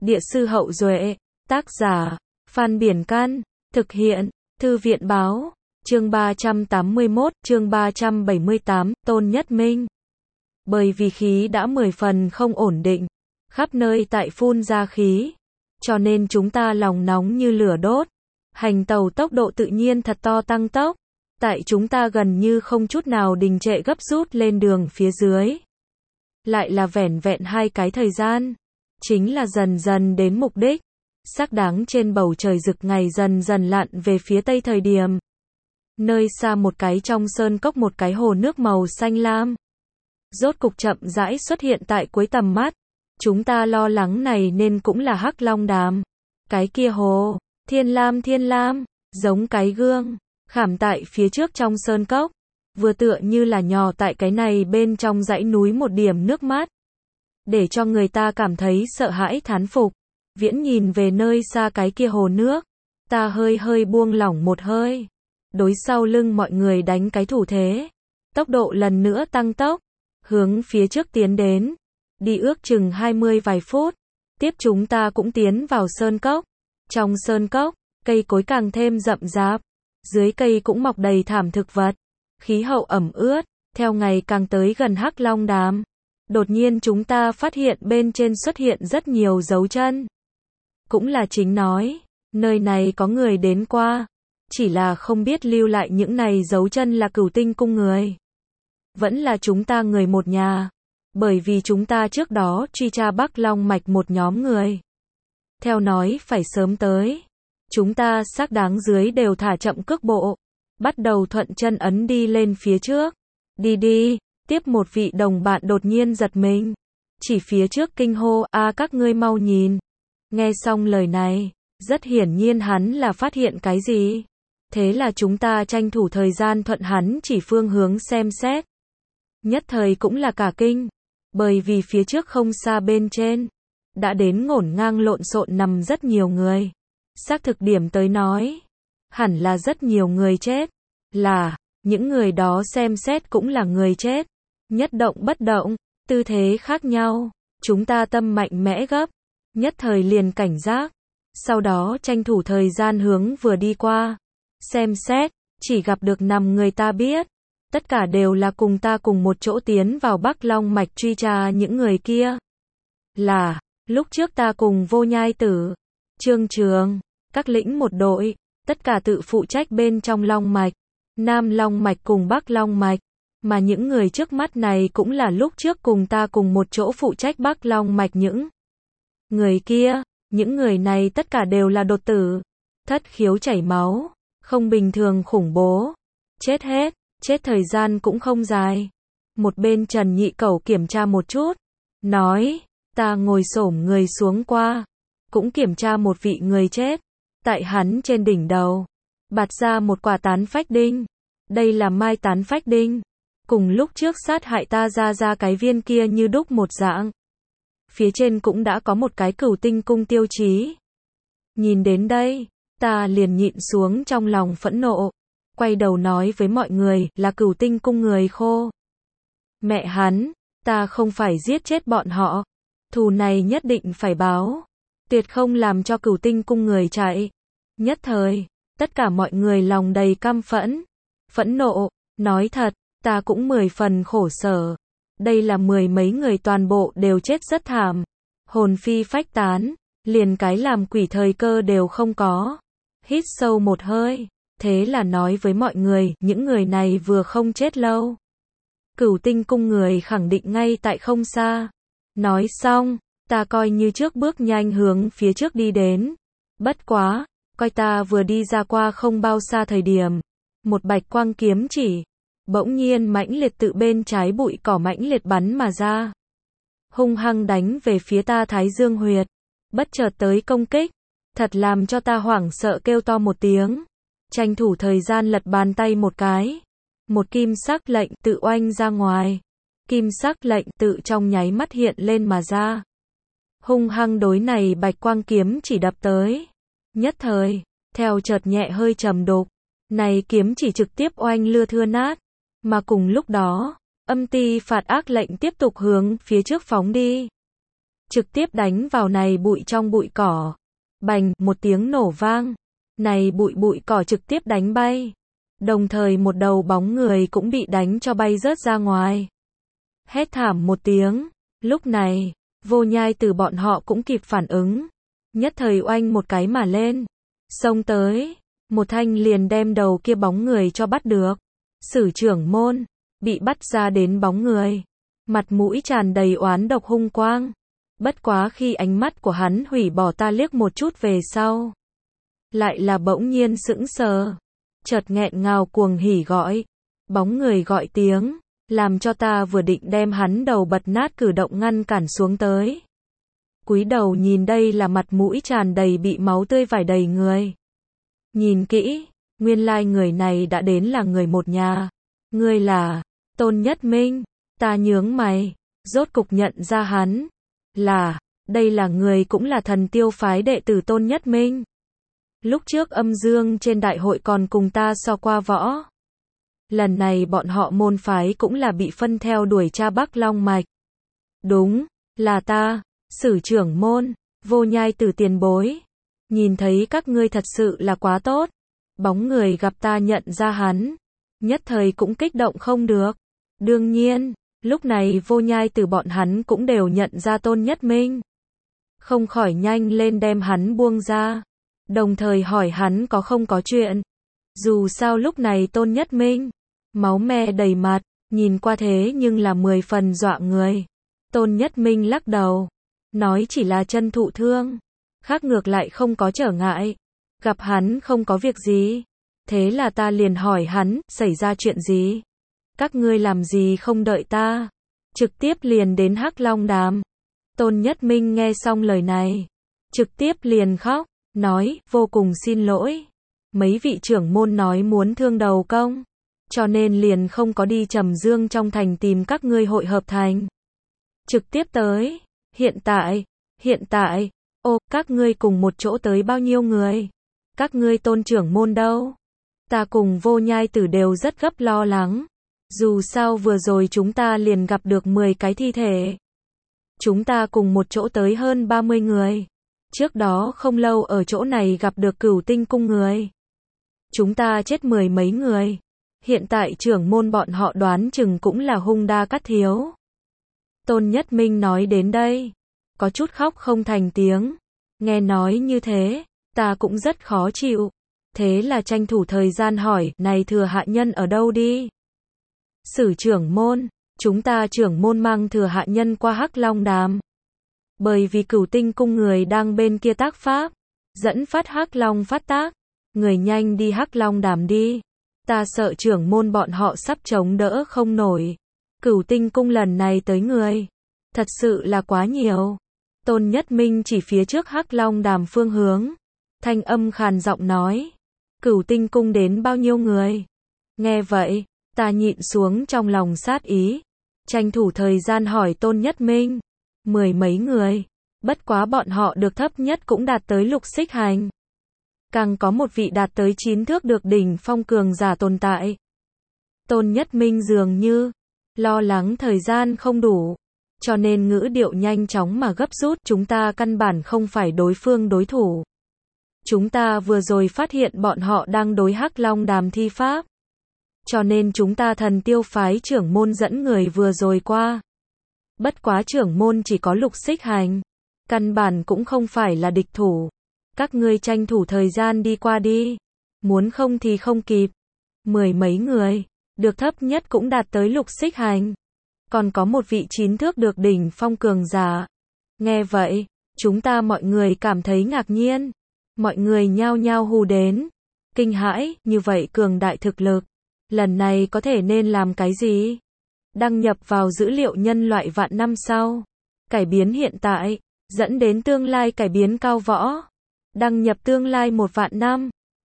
Địa sư Hậu Duệ, tác giả, Phan Biển Can, thực hiện, Thư viện Báo, chương 381, chương 378, Tôn Nhất Minh. Bởi vì khí đã 10 phần không ổn định, khắp nơi tại phun ra khí, cho nên chúng ta lòng nóng như lửa đốt. Hành tàu tốc độ tự nhiên thật to tăng tốc, tại chúng ta gần như không chút nào đình trệ gấp rút lên đường phía dưới. Lại là vẻn vẹn 2 cái thời gian, chính là dần dần đến mục đích. Sắc đáng trên bầu trời rực ngày dần dần lặn về phía tây thời điểm. Nơi xa một cái trong sơn cốc một cái hồ nước màu xanh lam. Rốt cục chậm rãi xuất hiện tại cuối tầm mắt. Chúng ta lo lắng này nên cũng là Hắc Long Đàm. Cái kia hồ, thiên lam, giống cái gương, khảm tại phía trước trong sơn cốc. Vừa tựa như là nhò tại cái này bên trong dãy núi một điểm nước mắt. Để cho người ta cảm thấy sợ hãi thán phục. Viễn nhìn về nơi xa cái kia hồ nước. Ta hơi buông lỏng một hơi. Đối sau lưng mọi người đánh cái thủ thế. Tốc độ lần nữa tăng tốc. Hướng phía trước tiến đến. Đi ước chừng 20 vài phút. Tiếp chúng ta cũng tiến vào sơn cốc. Trong sơn cốc, cây cối càng thêm rậm rạp. Dưới cây cũng mọc đầy thảm thực vật. Khí hậu ẩm ướt. Theo ngày càng tới gần Hắc Long Đàm. Đột nhiên chúng ta phát hiện bên trên xuất hiện rất nhiều dấu chân. Cũng là chính nói, nơi này có người đến qua. Chỉ là không biết lưu lại những này dấu chân là Cửu Tinh cung người. Vẫn là chúng ta người một nhà. Bởi vì chúng ta trước đó truy tra Bắc Long Mạch một nhóm người. Theo nói phải sớm tới. Chúng ta xác đáng dưới đều thả chậm cước bộ. Bắt đầu thuận chân ấn đi lên phía trước. Đi. Tiếp một vị đồng bạn đột nhiên giật mình. Chỉ phía trước kinh hô, các ngươi mau nhìn. Nghe xong lời này, rất hiển nhiên hắn là phát hiện cái gì. Thế là chúng ta tranh thủ thời gian thuận hắn chỉ phương hướng xem xét. Nhất thời cũng là cả kinh. Bởi vì phía trước không xa bên trên. Đã đến ngổn ngang lộn xộn nằm rất nhiều người. Xác thực điểm tới nói. Hẳn là rất nhiều người chết. Là, những người đó xem xét cũng là người chết. Nhất động bất động, tư thế khác nhau. Chúng ta tâm mạnh mẽ gấp. Nhất thời liền cảnh giác. Sau đó tranh thủ thời gian hướng vừa đi qua. Xem xét, chỉ gặp được 5 người ta biết. Tất cả đều là cùng ta cùng một chỗ tiến vào Bắc Long Mạch truy tra những người kia. Là, lúc trước ta cùng Vô Nhai Tử, Trương Trường, các lĩnh một đội. Tất cả tự phụ trách bên trong Long Mạch. Nam Long Mạch cùng Bắc Long Mạch. Mà những người trước mắt này cũng là lúc trước cùng ta cùng một chỗ phụ trách Bắc Long Mạch những người kia. Những người này tất cả đều là đột tử. Thất khiếu chảy máu. Không bình thường khủng bố. Chết hết. Chết thời gian cũng không dài. Một bên Trần Nhị Cẩu kiểm tra một chút. Nói. Ta ngồi xổm người xuống qua. Cũng kiểm tra một vị người chết. Tại hắn trên đỉnh đầu. Bạt ra một quả tán phách đinh. Đây là mai tán phách đinh. Cùng lúc trước sát hại ta ra cái viên kia như đúc một dạng. Phía trên cũng đã có một cái Cửu Tinh cung tiêu chí. Nhìn đến đây, ta liền nhịn xuống trong lòng phẫn nộ. Quay đầu nói với mọi người là Cửu Tinh cung người khô. Mẹ hắn, ta không phải giết chết bọn họ. Thù này nhất định phải báo. Tuyệt không làm cho Cửu Tinh cung người chạy. Nhất thời, tất cả mọi người lòng đầy căm phẫn. Phẫn nộ, nói thật. Ta cũng 10 phần khổ sở. Đây là 10 mấy người toàn bộ đều chết rất thảm. Hồn phi phách tán. Liền cái làm quỷ thời cơ đều không có. Hít sâu một hơi. Thế là nói với mọi người, những người này vừa không chết lâu. Cửu Tinh cung người khẳng định ngay tại không xa. Nói xong, ta coi như trước bước nhanh hướng phía trước đi đến. Bất quá, coi ta vừa đi ra qua không bao xa thời điểm. Một bạch quang kiếm chỉ. Bỗng nhiên mãnh liệt tự bên trái bụi cỏ mãnh liệt bắn mà ra. Hung hăng đánh về phía ta Thái Dương huyệt. Bất chợt tới công kích. Thật làm cho ta hoảng sợ kêu to một tiếng. Tranh thủ thời gian lật bàn tay một cái. Một kim sắc lệnh tự oanh ra ngoài. Kim sắc lệnh tự trong nháy mắt hiện lên mà ra. Hung hăng đối này bạch quang kiếm chỉ đập tới. Nhất thời, theo chợt nhẹ hơi trầm đục. Này kiếm chỉ trực tiếp oanh lưa thưa nát. Mà cùng lúc đó, âm ti phạt ác lệnh tiếp tục hướng phía trước phóng đi. trực tiếp đánh vào này bụi trong bụi cỏ. Bành, một tiếng nổ vang. Này bụi cỏ trực tiếp đánh bay. Đồng thời một đầu bóng người cũng bị đánh cho bay rớt ra ngoài. Hét thảm một tiếng. Lúc này, Vô Nhai Tử bọn họ cũng kịp phản ứng. Nhất thời oanh một cái mà lên. Xông tới. Một thanh liền đem đầu kia bóng người cho bắt được. Sử trưởng môn. Bị bắt ra đến bóng người. Mặt mũi tràn đầy oán độc hung quang. Bất quá khi ánh mắt của hắn hủy bỏ ta liếc một chút về sau. Lại là bỗng nhiên sững sờ. Chợt nghẹn ngào cuồng hỉ gọi. Bóng người gọi tiếng. Làm cho ta vừa định đem hắn đầu bật nát cử động ngăn cản xuống tới. Cúi đầu nhìn đây là mặt mũi tràn đầy bị máu tươi vải đầy người. Nhìn kỹ, nguyên lai người này đã đến là người một nhà. Ngươi là Tôn Nhất Minh. Ta nhướng mày, rốt cục nhận ra hắn. Đây là người cũng là Thần Tiêu phái đệ tử Tôn Nhất Minh. Lúc trước Âm Dương trên đại hội còn cùng ta so qua võ. Lần này bọn họ môn phái cũng là bị phân theo đuổi cha Bắc Long Mạch. Đúng, là ta, Sử trưởng môn, Vô Nhai Tử tiền bối. Nhìn thấy các ngươi thật sự là quá tốt. Bóng người gặp ta nhận ra hắn. Nhất thời cũng kích động không được. Đương nhiên, lúc này Vô Nhai Tử bọn hắn cũng đều nhận ra Tôn Nhất Minh. Không khỏi nhanh lên đem hắn buông ra. Đồng thời hỏi hắn có không có chuyện. Dù sao lúc này Tôn Nhất Minh, máu me đầy mặt, nhìn qua thế nhưng là 10 phần dọa người. Tôn Nhất Minh lắc đầu, nói chỉ là chân thụ thương, khác ngược lại không có trở ngại. Gặp hắn không có việc gì. Thế là ta liền hỏi hắn, xảy ra chuyện gì? Các ngươi làm gì không đợi ta? Trực tiếp liền đến Hắc Long Đàm. Tôn Nhất Minh nghe xong lời này, trực tiếp liền khóc, nói, vô cùng xin lỗi. Mấy vị trưởng môn nói muốn thương đầu công, cho nên liền không có đi Trầm Dương trong thành tìm các ngươi hội hợp thành. Trực tiếp tới, hiện tại, các ngươi cùng một chỗ tới bao nhiêu người? Các ngươi Tôn trưởng môn đâu? Ta cùng Vô Nhai Tử đều rất gấp lo lắng. Dù sao vừa rồi chúng ta liền gặp được 10 cái thi thể. Chúng ta cùng một chỗ tới hơn 30 người. Trước đó không lâu ở chỗ này gặp được Cửu Tinh cung người. Chúng ta chết 10 mấy người. Hiện tại trưởng môn bọn họ đoán chừng cũng là hung đa cát thiếu. Tôn Nhất Minh nói đến đây, có chút khóc không thành tiếng. Nghe nói như thế, ta cũng rất khó chịu. Thế là tranh thủ thời gian hỏi, này Thừa hạ nhân ở đâu đi? Sử trưởng môn, chúng ta trưởng môn mang Thừa hạ nhân qua Hắc Long Đàm. Bởi vì Cửu Tinh cung người đang bên kia tác pháp, dẫn phát Hắc Long phát tác, người nhanh đi Hắc Long Đàm đi. Ta sợ trưởng môn bọn họ sắp chống đỡ không nổi. Cửu Tinh cung lần này tới người, thật sự là quá nhiều. Tôn Nhất Minh chỉ phía trước Hắc Long Đàm phương hướng, thanh âm khàn giọng nói, Cửu Tinh cung đến bao nhiêu người? Nghe vậy, ta nhịn xuống trong lòng sát ý, tranh thủ thời gian hỏi Tôn Nhất Minh, 10 mấy người, bất quá bọn họ được thấp nhất cũng đạt tới lục xích hành. Càng có một vị đạt tới 9 thước được đỉnh phong cường giả tồn tại. Tôn Nhất Minh dường như lo lắng thời gian không đủ, cho nên ngữ điệu nhanh chóng mà gấp rút, chúng ta căn bản không phải đối phương đối thủ. Chúng ta vừa rồi phát hiện bọn họ đang đối Hắc Long Đàm thi pháp. Cho nên chúng ta Thần Tiêu phái trưởng môn dẫn người vừa rồi qua. Bất quá trưởng môn chỉ có lục xích hành, căn bản cũng không phải là địch thủ. Các ngươi tranh thủ thời gian đi qua đi, muốn không thì không kịp. 10 mấy người, được thấp nhất cũng đạt tới lục xích hành. Còn có một vị 9 thước được đỉnh phong cường giả. Nghe vậy, chúng ta mọi người cảm thấy ngạc nhiên. Mọi người nhao nhao hù đến, kinh hãi, như vậy cường đại thực lực. Lần này có thể nên làm cái gì? Đăng nhập vào dữ liệu nhân loại vạn năm sau. Cải biến hiện tại, dẫn đến tương lai cải biến cao võ. Đăng nhập tương lai 1 vạn năm.